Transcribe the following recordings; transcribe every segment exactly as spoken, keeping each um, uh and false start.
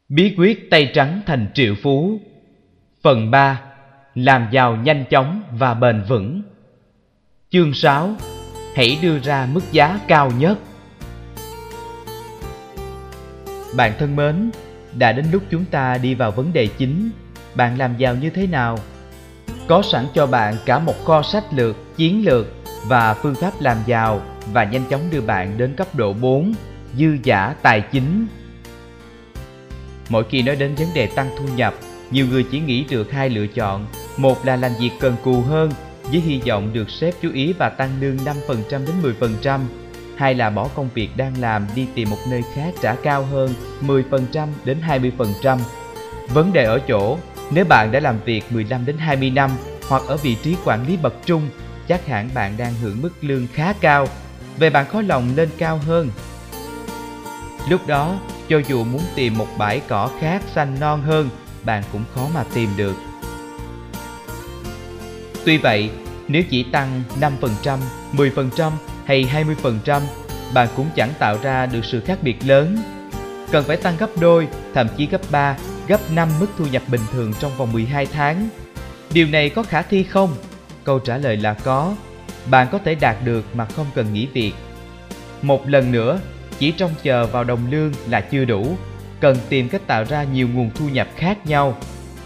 Bí quyết tay trắng thành triệu phú. Phần ba. Làm giàu nhanh chóng và bền vững. Chương sáu. Hãy đưa ra mức giá cao nhất. Bạn thân mến, đã đến lúc chúng ta đi vào vấn đề chính. Bạn làm giàu như thế nào? Có sẵn cho bạn cả một kho sách lược, chiến lược và phương pháp làm giàu và nhanh chóng đưa bạn đến cấp độ bốn, dư dả tài chính. Mỗi khi nói đến vấn đề tăng thu nhập, nhiều người chỉ nghĩ được hai lựa chọn. Một là làm việc cần cù hơn với hy vọng được sếp chú ý và tăng lương năm phần trăm đến mười phần trăm. Hai là bỏ công việc đang làm đi tìm một nơi khác trả cao hơn mười phần trăm đến hai mươi phần trăm. Vấn đề ở chỗ, nếu bạn đã làm việc mười lăm đến hai mươi năm hoặc ở vị trí quản lý bậc trung, chắc hẳn bạn đang hưởng mức lương khá cao. Vậy bạn khó lòng lên cao hơn. Lúc đó, cho dù muốn tìm một bãi cỏ khác xanh non hơn, bạn cũng khó mà tìm được. Tuy vậy, nếu chỉ tăng năm phần trăm, mười phần trăm hay hai mươi phần trăm, bạn cũng chẳng tạo ra được sự khác biệt lớn. Cần phải tăng gấp đôi, thậm chí gấp ba, gấp năm mức thu nhập bình thường trong vòng mười hai tháng. Điều này có khả thi không? Câu trả lời là có. Bạn có thể đạt được mà không cần nghỉ việc. Một lần nữa, chỉ trông chờ vào đồng lương là chưa đủ. Cần tìm cách tạo ra nhiều nguồn thu nhập khác nhau.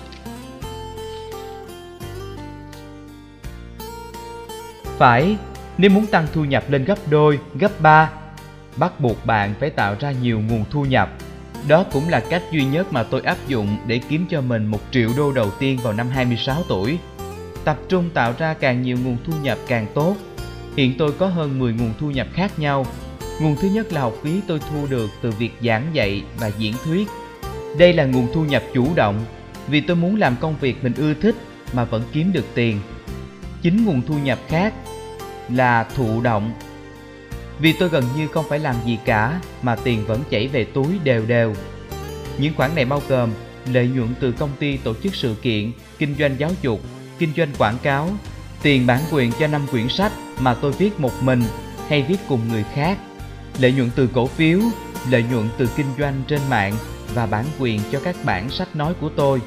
Phải, nếu muốn tăng thu nhập lên gấp đôi, gấp ba, bắt buộc bạn phải tạo ra nhiều nguồn thu nhập. Đó cũng là cách duy nhất mà tôi áp dụng để kiếm cho mình một triệu đô đầu tiên vào năm hai mươi sáu tuổi. Tập trung tạo ra càng nhiều nguồn thu nhập càng tốt. Hiện tôi có hơn mười nguồn thu nhập khác nhau. Nguồn thứ nhất là học phí tôi thu được từ việc giảng dạy và diễn thuyết. Đây là nguồn thu nhập chủ động, vì tôi muốn làm công việc mình ưa thích mà vẫn kiếm được tiền. Chính nguồn thu nhập khác là thụ động, vì tôi gần như không phải làm gì cả mà tiền vẫn chảy về túi đều đều. Những khoản này bao gồm lợi nhuận từ công ty tổ chức sự kiện, kinh doanh giáo dục, kinh doanh quảng cáo, tiền bản quyền cho năm quyển sách mà tôi viết một mình hay viết cùng người khác, lợi nhuận từ cổ phiếu, lợi nhuận từ kinh doanh trên mạng và bản quyền cho các bản sách nói của tôi.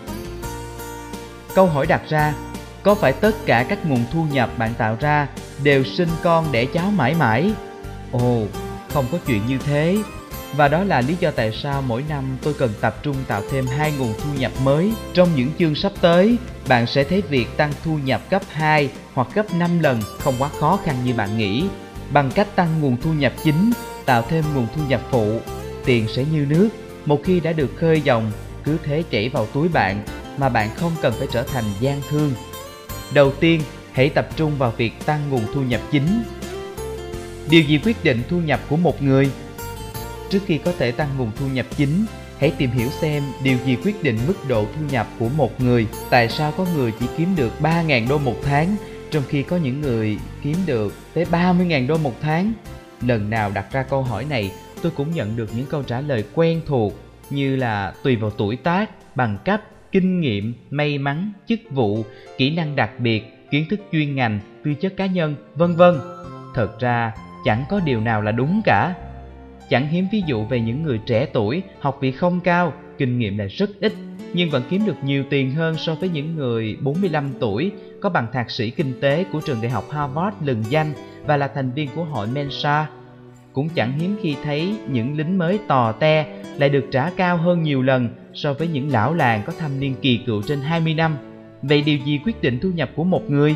Câu hỏi đặt ra, có phải tất cả các nguồn thu nhập bạn tạo ra đều sinh con đẻ cháu mãi mãi? Ồ, không có chuyện như thế. Và đó là lý do tại sao mỗi năm tôi cần tập trung tạo thêm hai nguồn thu nhập mới. Trong những chương sắp tới, bạn sẽ thấy việc tăng thu nhập gấp hai hoặc gấp năm lần không quá khó khăn như bạn nghĩ. Bằng cách tăng nguồn thu nhập chính, tạo thêm nguồn thu nhập phụ, tiền sẽ như nước. Một khi đã được khơi dòng, cứ thế chảy vào túi bạn mà bạn không cần phải trở thành gian thương. Đầu tiên, hãy tập trung vào việc tăng nguồn thu nhập chính. Điều gì quyết định thu nhập của một người? Trước khi có thể tăng nguồn thu nhập chính, hãy tìm hiểu xem điều gì quyết định mức độ thu nhập của một người. Tại sao có người chỉ kiếm được ba nghìn đô một tháng, trong khi có những người kiếm được tới ba mươi nghìn đô một tháng? Lần nào đặt ra câu hỏi này, tôi cũng nhận được những câu trả lời quen thuộc như là tùy vào tuổi tác, bằng cấp, kinh nghiệm, may mắn, chức vụ, kỹ năng đặc biệt, kiến thức chuyên ngành, tư chất cá nhân, vân vân. Thật ra, chẳng có điều nào là đúng cả. Chẳng hiếm ví dụ về những người trẻ tuổi, học vị không cao, kinh nghiệm là rất ít, nhưng vẫn kiếm được nhiều tiền hơn so với những người bốn mươi lăm tuổi, có bằng thạc sĩ kinh tế của trường đại học Harvard lừng danh và là thành viên của hội Mensa. Cũng chẳng hiếm khi thấy những lính mới tò te lại được trả cao hơn nhiều lần so với những lão làng có thâm niên kỳ cựu trên hai mươi năm. Vậy điều gì quyết định thu nhập của một người?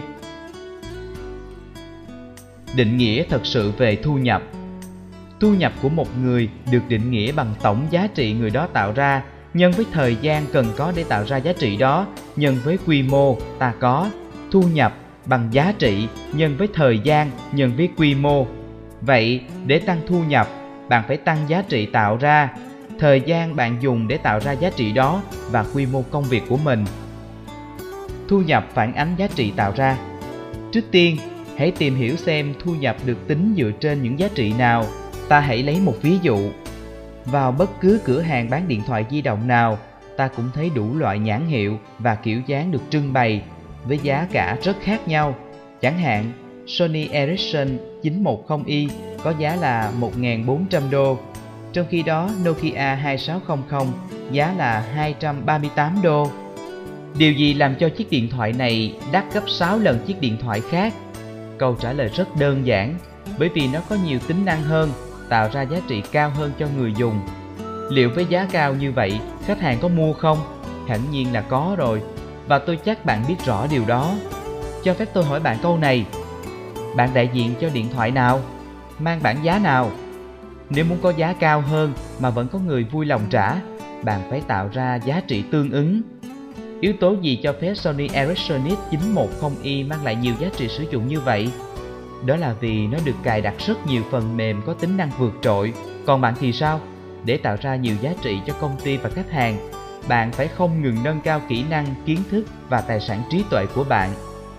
Định nghĩa thật sự về thu nhập. Thu nhập của một người được định nghĩa bằng tổng giá trị người đó tạo ra, nhân với thời gian cần có để tạo ra giá trị đó, nhân với quy mô ta có. Thu nhập bằng giá trị nhân với thời gian nhân với quy mô. Vậy, để tăng thu nhập, bạn phải tăng giá trị tạo ra, thời gian bạn dùng để tạo ra giá trị đó và quy mô công việc của mình. Thu nhập phản ánh giá trị tạo ra. Trước tiên, hãy tìm hiểu xem thu nhập được tính dựa trên những giá trị nào. Ta hãy lấy một ví dụ. Vào bất cứ cửa hàng bán điện thoại di động nào, ta cũng thấy đủ loại nhãn hiệu và kiểu dáng được trưng bày với giá cả rất khác nhau. Chẳng hạn, Sony Ericsson chín một không i có giá là một nghìn bốn trăm đô, Trong khi đó Nokia hai sáu không không giá là hai trăm ba mươi tám đô. Điều gì làm cho chiếc điện thoại này đắt gấp sáu lần chiếc điện thoại khác? Câu trả lời rất đơn giản, bởi vì nó có nhiều tính năng hơn, tạo ra giá trị cao hơn cho người dùng. Liệu với giá cao như vậy, khách hàng có mua không? Hẳn nhiên là có rồi, và tôi chắc bạn biết rõ điều đó. Cho phép tôi hỏi bạn câu này: bạn đại diện cho điện thoại nào? Mang bảng giá nào? Nếu muốn có giá cao hơn mà vẫn có người vui lòng trả, bạn phải tạo ra giá trị tương ứng. Yếu tố gì cho phép Sony Ericsson chín một không i mang lại nhiều giá trị sử dụng như vậy? Đó là vì nó được cài đặt rất nhiều phần mềm có tính năng vượt trội. Còn bạn thì sao? Để tạo ra nhiều giá trị cho công ty và khách hàng, bạn phải không ngừng nâng cao kỹ năng, kiến thức và tài sản trí tuệ của bạn.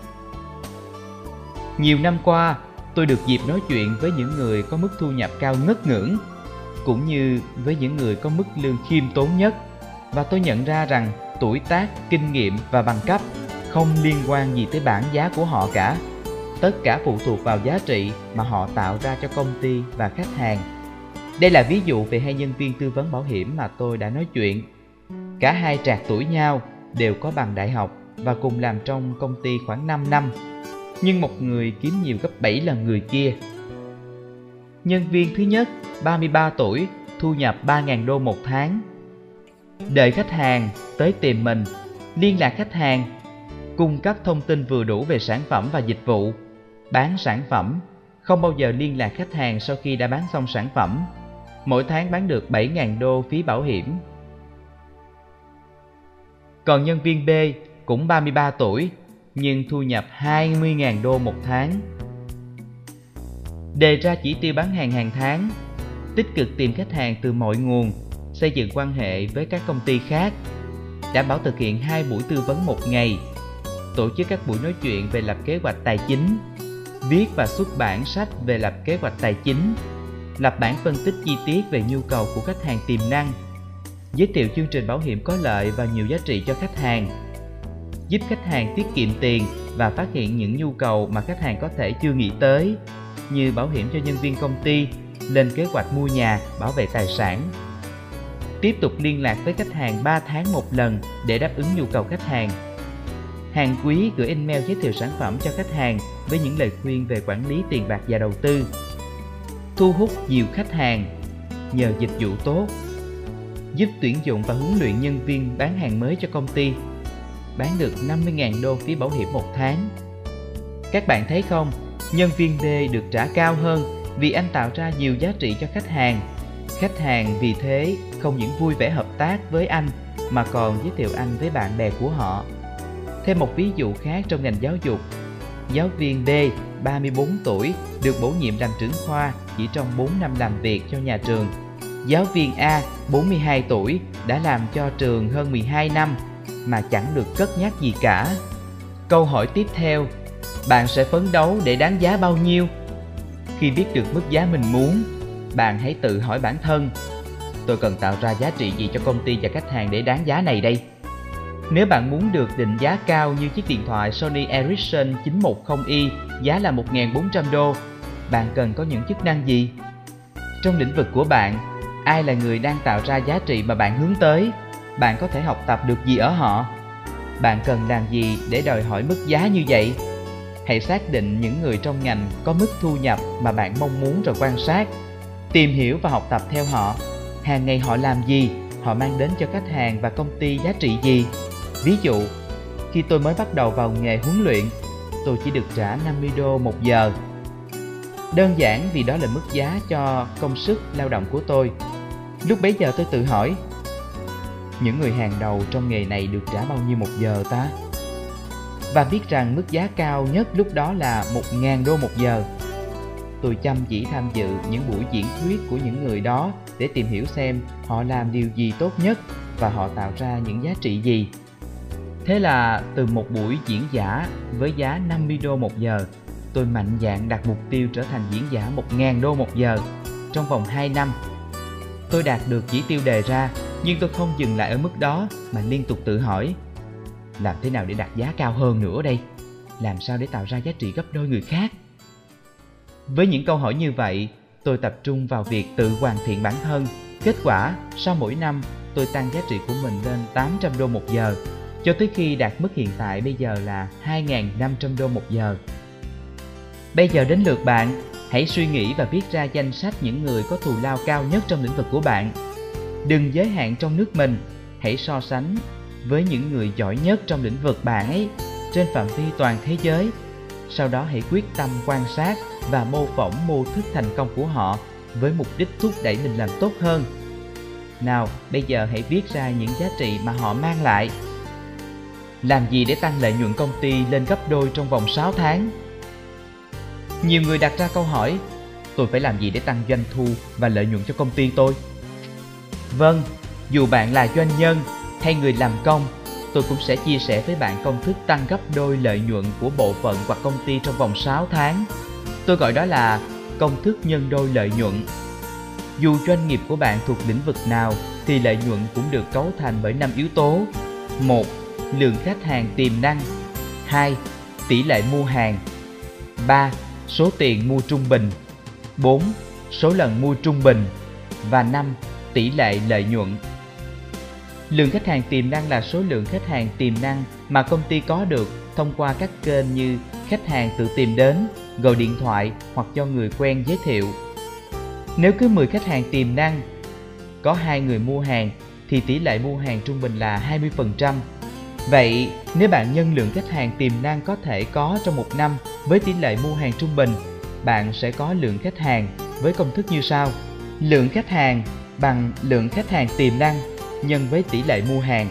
Nhiều năm qua, tôi được dịp nói chuyện với những người có mức thu nhập cao ngất ngưỡng, cũng như với những người có mức lương khiêm tốn nhất, và tôi nhận ra rằng tuổi tác, kinh nghiệm và bằng cấp không liên quan gì tới bảng giá của họ cả. Tất cả phụ thuộc vào giá trị mà họ tạo ra cho công ty và khách hàng. Đây là ví dụ về hai nhân viên tư vấn bảo hiểm mà tôi đã nói chuyện. Cả hai trạc tuổi nhau, đều có bằng đại học và cùng làm trong công ty khoảng năm năm. Nhưng một người kiếm nhiều gấp bảy lần người kia. Nhân viên thứ nhất, ba mươi ba tuổi, thu nhập ba nghìn đô một tháng. Đợi khách hàng tới tìm mình, liên lạc khách hàng, cung cấp thông tin vừa đủ về sản phẩm và dịch vụ, bán sản phẩm, không bao giờ liên lạc khách hàng sau khi đã bán xong sản phẩm. Mỗi tháng bán được bảy nghìn đô phí bảo hiểm. Còn nhân viên B cũng ba mươi ba tuổi, nhưng thu nhập hai mươi nghìn đô một tháng. Đề ra chỉ tiêu bán hàng hàng tháng, tích cực tìm khách hàng từ mọi nguồn, xây dựng quan hệ với các công ty khác, đảm bảo thực hiện hai buổi tư vấn một ngày, tổ chức các buổi nói chuyện về lập kế hoạch tài chính, viết và xuất bản sách về lập kế hoạch tài chính, lập bản phân tích chi tiết về nhu cầu của khách hàng tiềm năng, giới thiệu chương trình bảo hiểm có lợi và nhiều giá trị cho khách hàng, giúp khách hàng tiết kiệm tiền và phát hiện những nhu cầu mà khách hàng có thể chưa nghĩ tới, như bảo hiểm cho nhân viên công ty, lên kế hoạch mua nhà, bảo vệ tài sản. Tiếp tục liên lạc với khách hàng ba tháng một lần để đáp ứng nhu cầu khách hàng. Hàng quý gửi email giới thiệu sản phẩm cho khách hàng với những lời khuyên về quản lý tiền bạc và đầu tư. Thu hút nhiều khách hàng nhờ dịch vụ tốt. Giúp tuyển dụng và huấn luyện nhân viên bán hàng mới cho công ty. Bán được năm mươi nghìn đô phí bảo hiểm một tháng. Các bạn thấy không, nhân viên B được trả cao hơn vì anh tạo ra nhiều giá trị cho khách hàng. Khách hàng vì thế không những vui vẻ hợp tác với anh mà còn giới thiệu anh với bạn bè của họ. Thêm một ví dụ khác trong ngành giáo dục. Giáo viên B, ba mươi bốn tuổi, được bổ nhiệm làm trưởng khoa chỉ trong bốn năm làm việc cho nhà trường. Giáo viên A, bốn mươi hai tuổi, đã làm cho trường hơn mười hai năm mà chẳng được cất nhắc gì cả. Câu hỏi tiếp theo, bạn sẽ phấn đấu để đáng giá bao nhiêu? Khi biết được mức giá mình muốn, bạn hãy tự hỏi bản thân, tôi cần tạo ra giá trị gì cho công ty và khách hàng để đáng giá này đây? Nếu bạn muốn được định giá cao như chiếc điện thoại Sony Ericsson chín một không i giá là một nghìn bốn trăm đô, bạn cần có những chức năng gì? Trong lĩnh vực của bạn, ai là người đang tạo ra giá trị mà bạn hướng tới? Bạn có thể học tập được gì ở họ? Bạn cần làm gì để đòi hỏi mức giá như vậy? Hãy xác định những người trong ngành có mức thu nhập mà bạn mong muốn rồi quan sát. Tìm hiểu và học tập theo họ. Hàng ngày họ làm gì? Họ mang đến cho khách hàng và công ty giá trị gì? Ví dụ, khi tôi mới bắt đầu vào nghề huấn luyện, tôi chỉ được trả năm mươi đô một giờ. Đơn giản vì đó là mức giá cho công sức lao động của tôi. Lúc bấy giờ tôi tự hỏi, những người hàng đầu trong nghề này được trả bao nhiêu một giờ ta? Và biết rằng mức giá cao nhất lúc đó là một nghìn đô một giờ. Tôi chăm chỉ tham dự những buổi diễn thuyết của những người đó để tìm hiểu xem họ làm điều gì tốt nhất và họ tạo ra những giá trị gì. Thế là từ một buổi diễn giả với giá năm mươi đô một giờ, tôi mạnh dạn đặt mục tiêu trở thành diễn giả một nghìn đô một giờ trong vòng hai năm. Tôi đạt được chỉ tiêu đề ra, nhưng tôi không dừng lại ở mức đó mà liên tục tự hỏi, làm thế nào để đạt giá cao hơn nữa đây? Làm sao để tạo ra giá trị gấp đôi người khác? Với những câu hỏi như vậy, tôi tập trung vào việc tự hoàn thiện bản thân Kết quả, sau mỗi năm, tôi tăng giá trị của mình lên tám trăm đô một giờ, cho tới khi đạt mức hiện tại bây giờ là hai nghìn năm trăm đô một giờ. Bây giờ đến lượt bạn, hãy suy nghĩ và viết ra danh sách những người có thù lao cao nhất trong lĩnh vực của bạn. Đừng giới hạn trong nước mình, hãy so sánh với những người giỏi nhất trong lĩnh vực bạn ấy trên phạm vi toàn thế giới. Sau đó hãy quyết tâm quan sát và mô phỏng mô thức thành công của họ với mục đích thúc đẩy mình làm tốt hơn. Nào, bây giờ hãy viết ra những giá trị mà họ mang lại. Làm gì để tăng lợi nhuận công ty lên gấp đôi trong vòng sáu tháng? Nhiều người đặt ra câu hỏi, tôi phải làm gì để tăng doanh thu và lợi nhuận cho công ty tôi? Vâng, dù bạn là doanh nhân hay người làm công, tôi cũng sẽ chia sẻ với bạn công thức tăng gấp đôi lợi nhuận của bộ phận hoặc công ty trong vòng sáu tháng. Tôi gọi đó là công thức nhân đôi lợi nhuận. Dù doanh nghiệp của bạn thuộc lĩnh vực nào thì lợi nhuận cũng được cấu thành bởi năm yếu tố. một. Lượng khách hàng tiềm năng. hai. Tỷ lệ mua hàng. ba. Số tiền mua trung bình. bốn. Số lần mua trung bình. Và năm. Tỷ lệ lợi nhuận. Lượng khách hàng tiềm năng là số lượng khách hàng tiềm năng mà công ty có được thông qua các kênh như khách hàng tự tìm đến, gọi điện thoại hoặc do người quen giới thiệu. Nếu cứ mười khách hàng tiềm năng có hai người mua hàng thì tỷ lệ mua hàng trung bình là hai mươi phần trăm. Vậy nếu bạn nhân lượng khách hàng tiềm năng có thể có trong một năm với tỷ lệ mua hàng trung bình, bạn sẽ có lượng khách hàng với công thức như sau. Lượng khách hàng bằng lượng khách hàng tiềm năng nhân với tỷ lệ mua hàng.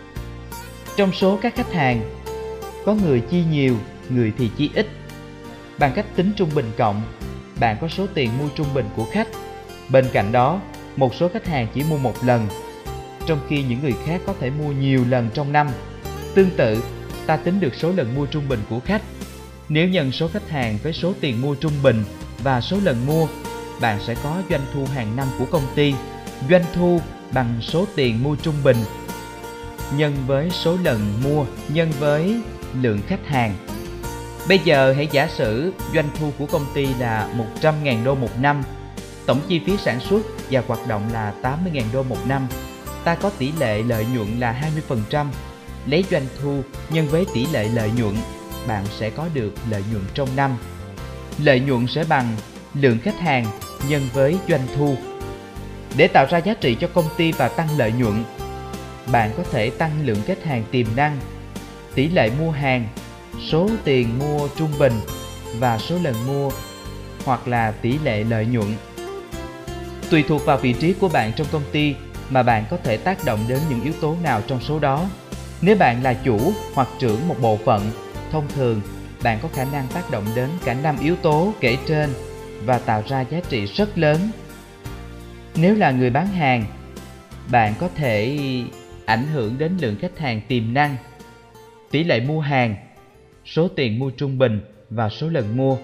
Trong số các khách hàng, có người chi nhiều, người thì chi ít. Bằng cách tính trung bình cộng, bạn có số tiền mua trung bình của khách. Bên cạnh đó, một số khách hàng chỉ mua một lần, trong khi những người khác có thể mua nhiều lần trong năm. Tương tự, ta tính được số lần mua trung bình của khách. Nếu nhân số khách hàng với số tiền mua trung bình và số lần mua, bạn sẽ có doanh thu hàng năm của công ty. Doanh thu bằng số tiền mua trung bình nhân với số lần mua nhân với lượng khách hàng. Bây giờ hãy giả sử doanh thu của công ty là một trăm nghìn đô một năm, tổng chi phí sản xuất và hoạt động là tám mươi nghìn đô một năm. Ta có tỷ lệ lợi nhuận là hai mươi phần trăm. Lấy doanh thu nhân với tỷ lệ lợi nhuận, bạn sẽ có được lợi nhuận trong năm. Lợi nhuận sẽ bằng lượng khách hàng nhân với doanh thu. Để tạo ra giá trị cho công ty và tăng lợi nhuận, bạn có thể tăng lượng khách hàng tiềm năng, tỷ lệ mua hàng, số tiền mua trung bình và số lần mua, hoặc là tỷ lệ lợi nhuận. Tùy thuộc vào vị trí của bạn trong công ty mà bạn có thể tác động đến những yếu tố nào trong số đó. Nếu bạn là chủ hoặc trưởng một bộ phận, thông thường bạn có khả năng tác động đến cả năm yếu tố kể trên và tạo ra giá trị rất lớn. Nếu là người bán hàng, bạn có thể ảnh hưởng đến lượng khách hàng tiềm năng, tỷ lệ mua hàng, số tiền mua trung bình và số lần mua.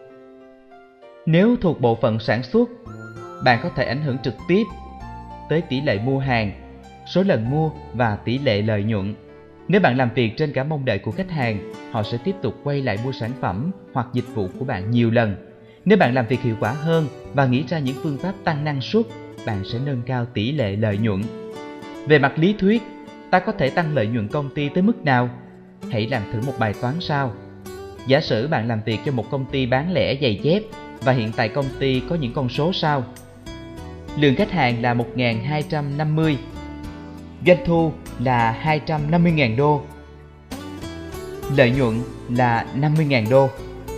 Nếu thuộc bộ phận sản xuất, bạn có thể ảnh hưởng trực tiếp tới tỷ lệ mua hàng, số lần mua và tỷ lệ lợi nhuận. Nếu bạn làm việc trên cả mong đợi của khách hàng, họ sẽ tiếp tục quay lại mua sản phẩm hoặc dịch vụ của bạn nhiều lần. Nếu bạn làm việc hiệu quả hơn và nghĩ ra những phương pháp tăng năng suất, bạn sẽ nâng cao tỷ lệ lợi nhuận. Về mặt lý thuyết, ta có thể tăng lợi nhuận công ty tới mức nào? Hãy làm thử một bài toán sau. Giả sử bạn làm việc cho một công ty bán lẻ giày dép và hiện tại công ty có những con số sau. Lượng khách hàng là một nghìn hai trăm năm mươi, doanh thu là hai trăm năm mươi nghìn đô, lợi nhuận là năm mươi nghìn đô.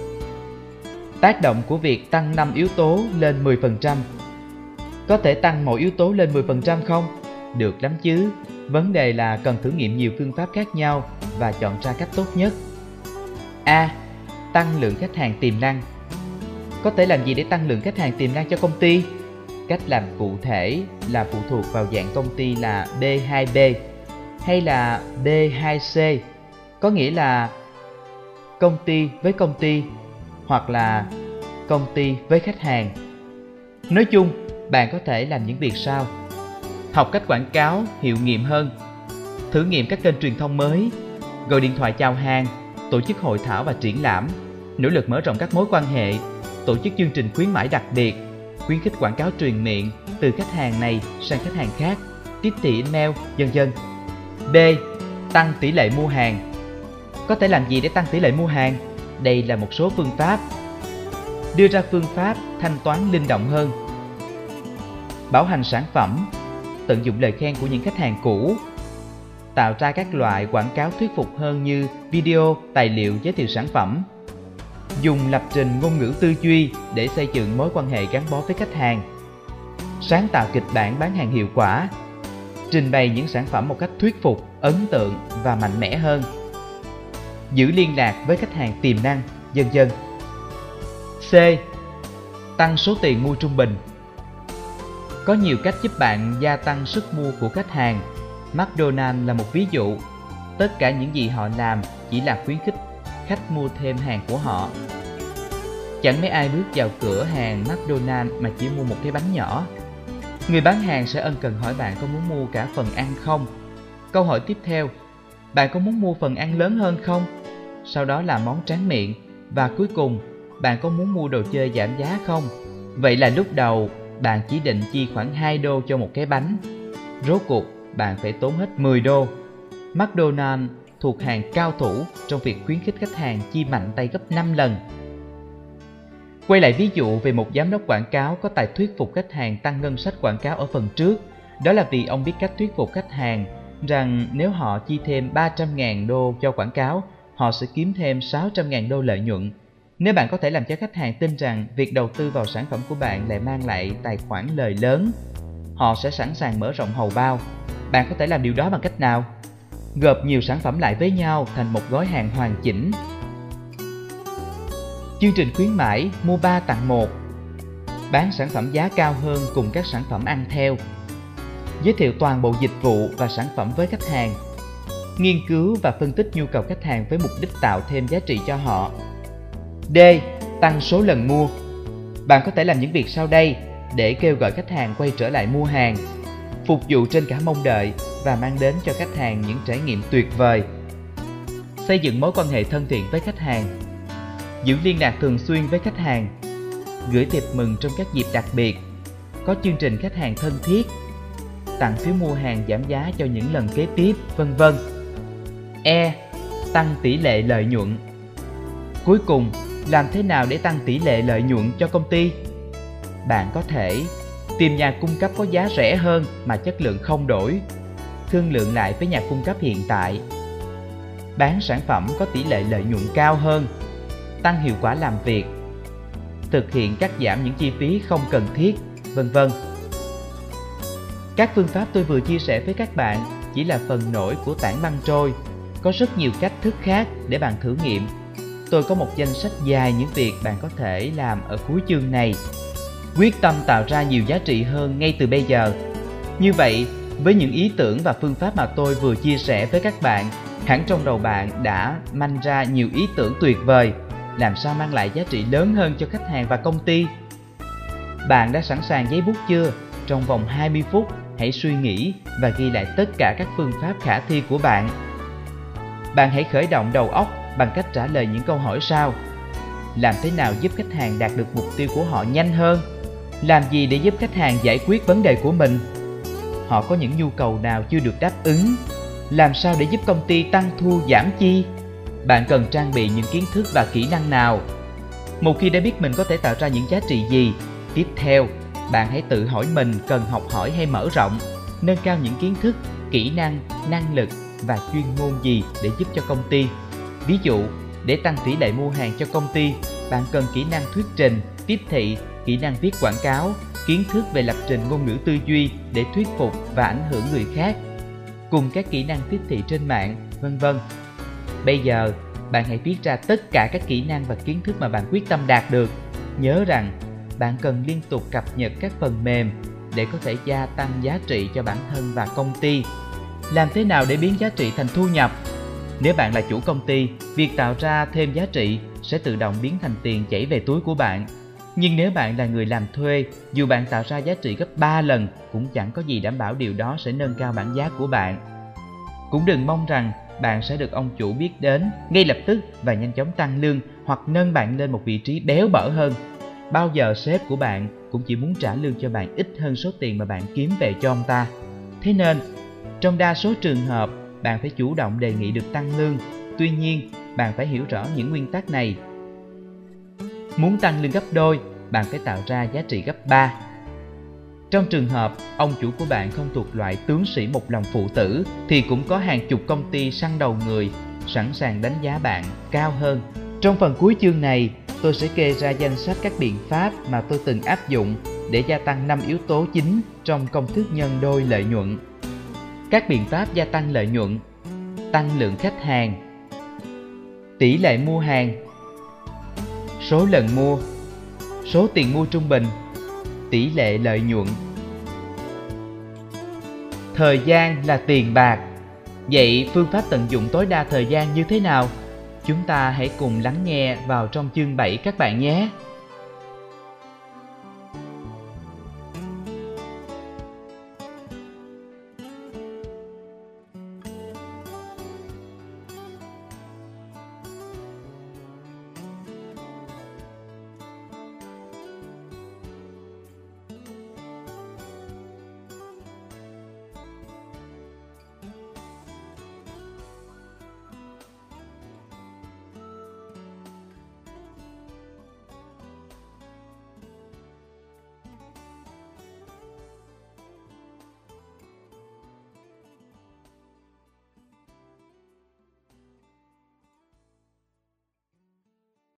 Tác động của việc tăng năm yếu tố lên mười phần trăm. Có thể tăng mỗi yếu tố lên mười phần trăm không? Được lắm chứ. Vấn đề là cần thử nghiệm nhiều phương pháp khác nhau và chọn ra cách tốt nhất. A. Tăng lượng khách hàng tiềm năng. Có thể làm gì để tăng lượng khách hàng tiềm năng cho công ty? Cách làm cụ thể là phụ thuộc vào dạng công ty là B hai B hay là B hai C, có nghĩa là công ty với công ty hoặc là công ty với khách hàng. Nói chung, bạn có thể làm những việc sau. Học cách quảng cáo hiệu nghiệm hơn, thử nghiệm các kênh truyền thông mới, gọi điện thoại chào hàng, tổ chức hội thảo và triển lãm, nỗ lực mở rộng các mối quan hệ, tổ chức chương trình khuyến mãi đặc biệt, khuyến khích quảng cáo truyền miệng từ khách hàng này sang khách hàng khác, tiếp thị email, vân vân. B. Tăng tỷ lệ mua hàng. Có thể làm gì để tăng tỷ lệ mua hàng? Đây là một số phương pháp. Đưa ra phương pháp thanh toán linh động hơn. Bảo hành sản phẩm, tận dụng lời khen của những khách hàng cũ. Tạo ra các loại quảng cáo thuyết phục hơn như video, tài liệu giới thiệu sản phẩm. Dùng lập trình ngôn ngữ tư duy để xây dựng mối quan hệ gắn bó với khách hàng. Sáng tạo kịch bản bán hàng hiệu quả. Trình bày những sản phẩm một cách thuyết phục, ấn tượng và mạnh mẽ hơn. Giữ liên lạc với khách hàng tiềm năng, vân vân. C. Tăng số tiền mua trung bình. Có nhiều cách giúp bạn gia tăng sức mua của khách hàng. McDonald's là một ví dụ. Tất cả những gì họ làm chỉ là khuyến khích khách mua thêm hàng của họ. Chẳng mấy ai bước vào cửa hàng McDonald's mà chỉ mua một cái bánh nhỏ. Người bán hàng sẽ ân cần hỏi bạn có muốn mua cả phần ăn không? Câu hỏi tiếp theo, bạn có muốn mua phần ăn lớn hơn không? Sau đó là món tráng miệng. Và cuối cùng, bạn có muốn mua đồ chơi giảm giá không? Vậy là lúc đầu, bạn chỉ định chi khoảng hai đô cho một cái bánh. Rốt cuộc, bạn phải tốn hết mười đô. McDonald's thuộc hàng cao thủ trong việc khuyến khích khách hàng chi mạnh tay gấp năm lần. Quay lại ví dụ về một giám đốc quảng cáo có tài thuyết phục khách hàng tăng ngân sách quảng cáo ở phần trước. Đó là vì ông biết cách thuyết phục khách hàng rằng nếu họ chi thêm ba trăm nghìn đô cho quảng cáo, họ sẽ kiếm thêm sáu trăm nghìn đô lợi nhuận. Nếu bạn có thể làm cho khách hàng tin rằng việc đầu tư vào sản phẩm của bạn lại mang lại tài khoản lời lớn, họ sẽ sẵn sàng mở rộng hầu bao. Bạn có thể làm điều đó bằng cách nào? Gộp nhiều sản phẩm lại với nhau thành một gói hàng hoàn chỉnh. Chương trình khuyến mãi mua ba tặng một. Bán sản phẩm giá cao hơn cùng các sản phẩm ăn theo. Giới thiệu toàn bộ dịch vụ và sản phẩm với khách hàng. Nghiên cứu và phân tích nhu cầu khách hàng với mục đích tạo thêm giá trị cho họ. D. Tăng số lần mua. Bạn có thể làm những việc sau đây để kêu gọi khách hàng quay trở lại mua hàng, phục vụ trên cả mong đợi và mang đến cho khách hàng những trải nghiệm tuyệt vời. Xây dựng mối quan hệ thân thiện với khách hàng. Giữ liên lạc thường xuyên với khách hàng. Gửi thiệp mừng trong các dịp đặc biệt. Có chương trình khách hàng thân thiết. Tặng phiếu mua hàng giảm giá cho những lần kế tiếp, vân vân. E. Tăng tỷ lệ lợi nhuận. Cuối cùng, làm thế nào để tăng tỷ lệ lợi nhuận cho công ty? Bạn có thể tìm nhà cung cấp có giá rẻ hơn mà chất lượng không đổi, thương lượng lại với nhà cung cấp hiện tại, bán sản phẩm có tỷ lệ lợi nhuận cao hơn, tăng hiệu quả làm việc, thực hiện cắt giảm những chi phí không cần thiết, vân vân. Các phương pháp tôi vừa chia sẻ với các bạn chỉ là phần nổi của tảng băng trôi. Có rất nhiều cách thức khác để bạn thử nghiệm. Tôi có một danh sách dài những việc bạn có thể làm ở cuối chương này. Quyết tâm tạo ra nhiều giá trị hơn ngay từ bây giờ. Như vậy, với những ý tưởng và phương pháp mà tôi vừa chia sẻ với các bạn, hẳn trong đầu bạn đã manh ra nhiều ý tưởng tuyệt vời, làm sao mang lại giá trị lớn hơn cho khách hàng và công ty. Bạn đã sẵn sàng giấy bút chưa? Trong vòng hai mươi phút, hãy suy nghĩ và ghi lại tất cả các phương pháp khả thi của bạn. Bạn hãy khởi động đầu óc bằng cách trả lời những câu hỏi sau. Làm thế nào giúp khách hàng đạt được mục tiêu của họ nhanh hơn? Làm gì để giúp khách hàng giải quyết vấn đề của mình? Họ có những nhu cầu nào chưa được đáp ứng? Làm sao để giúp công ty tăng thu giảm chi? Bạn cần trang bị những kiến thức và kỹ năng nào? Một khi đã biết mình có thể tạo ra những giá trị gì, tiếp theo, bạn hãy tự hỏi mình cần học hỏi hay mở rộng, nâng cao những kiến thức, kỹ năng, năng lực và chuyên môn gì để giúp cho công ty. Ví dụ, để tăng tỷ lệ mua hàng cho công ty, bạn cần kỹ năng thuyết trình, tiếp thị, kỹ năng viết quảng cáo, kiến thức về lập trình ngôn ngữ tư duy để thuyết phục và ảnh hưởng người khác, cùng các kỹ năng tiếp thị trên mạng, vân vân. Bây giờ, bạn hãy viết ra tất cả các kỹ năng và kiến thức mà bạn quyết tâm đạt được. Nhớ rằng, bạn cần liên tục cập nhật các phần mềm để có thể gia tăng giá trị cho bản thân và công ty. Làm thế nào để biến giá trị thành thu nhập? Nếu bạn là chủ công ty, việc tạo ra thêm giá trị sẽ tự động biến thành tiền chảy về túi của bạn. Nhưng nếu bạn là người làm thuê, dù bạn tạo ra giá trị gấp ba lần cũng chẳng có gì đảm bảo điều đó sẽ nâng cao bảng giá của bạn. Cũng đừng mong rằng bạn sẽ được ông chủ biết đến ngay lập tức và nhanh chóng tăng lương hoặc nâng bạn lên một vị trí béo bở hơn. bao giờ sếp của bạn cũng chỉ muốn trả lương cho bạn ít hơn số tiền mà bạn kiếm về cho ông ta. Thế nên, trong đa số trường hợp, bạn phải chủ động đề nghị được tăng lương. Tuy nhiên, bạn phải hiểu rõ những nguyên tắc này. Muốn tăng lương gấp đôi, bạn phải tạo ra giá trị gấp ba. Trong trường hợp ông chủ của bạn không thuộc loại tướng sĩ một lòng phụ tử, thì cũng có hàng chục công ty săn đầu người sẵn sàng đánh giá bạn cao hơn. Trong phần cuối chương này, tôi sẽ kê ra danh sách các biện pháp mà tôi từng áp dụng để gia tăng năm yếu tố chính trong công thức nhân đôi lợi nhuận. Các biện pháp gia tăng lợi nhuận: tăng lượng khách hàng, tỷ lệ mua hàng, số lần mua, số tiền mua trung bình, tỷ lệ lợi nhuận. Thời gian là tiền bạc. Vậy phương pháp tận dụng tối đa thời gian như thế nào? Chúng ta hãy cùng lắng nghe vào trong chương bảy các bạn nhé.